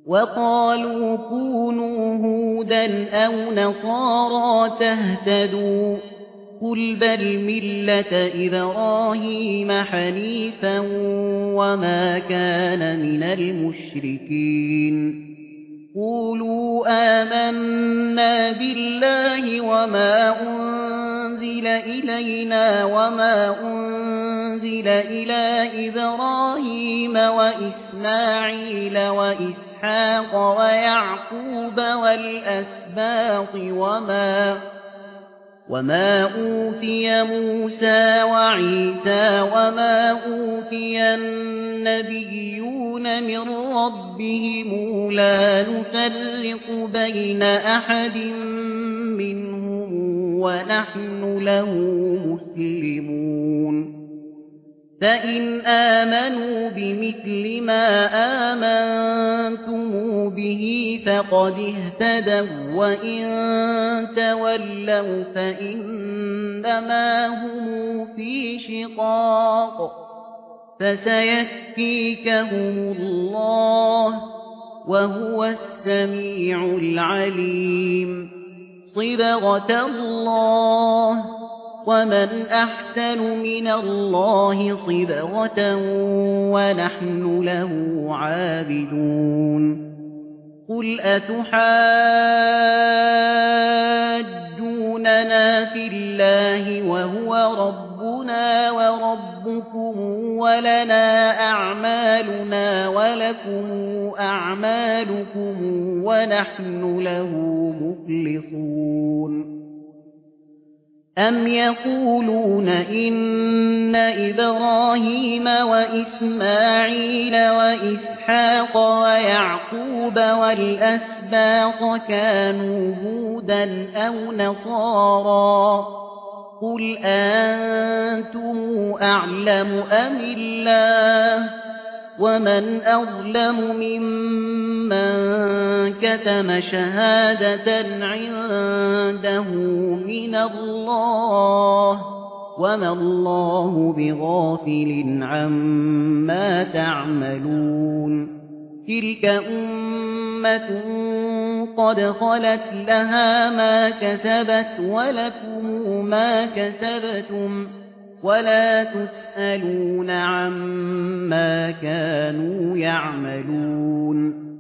وقالوا كونوا هودا أو نصارى تهتدوا قل بل ملة إبراهيم حنيفا وما كان من المشركين قولوا آمنا بالله وما أنزل إلينا وما أنزل إلى إبراهيم وإسماعيل وإسحاق ويعقوب والأسباط وما أوتي موسى وعيسى وما أوتي النبيون من ربهم لا نفرق بين أحد منهم ونحن له مسلمون فإن آمنوا بمثل ما آمنتم به فقد اهتدوا وإن تولوا فإنما هم في شقاق فسيكفيكهم الله وهو السميع العليم صبغة الله ومن أحسن من الله صبغة ونحن له عابدون قل أتحاجوننا في الله وهو ربنا وربكم ولنا أعمالنا ولكم أعمالكم ونحن له مخلصون أم يقولون إن إبراهيم وإسماعيل وإسحاق ويعقوب والأسباط كانوا هودا أو نصارى قل أنتم أعلم أم الله ومن أظلم ممن كتم شهادة عنده من الله وما الله بغافل عما تعملون تلك أمة قد خلت لها ما كسبت ولكم ما كسبتم ولا تسألون عما كانوا يعملون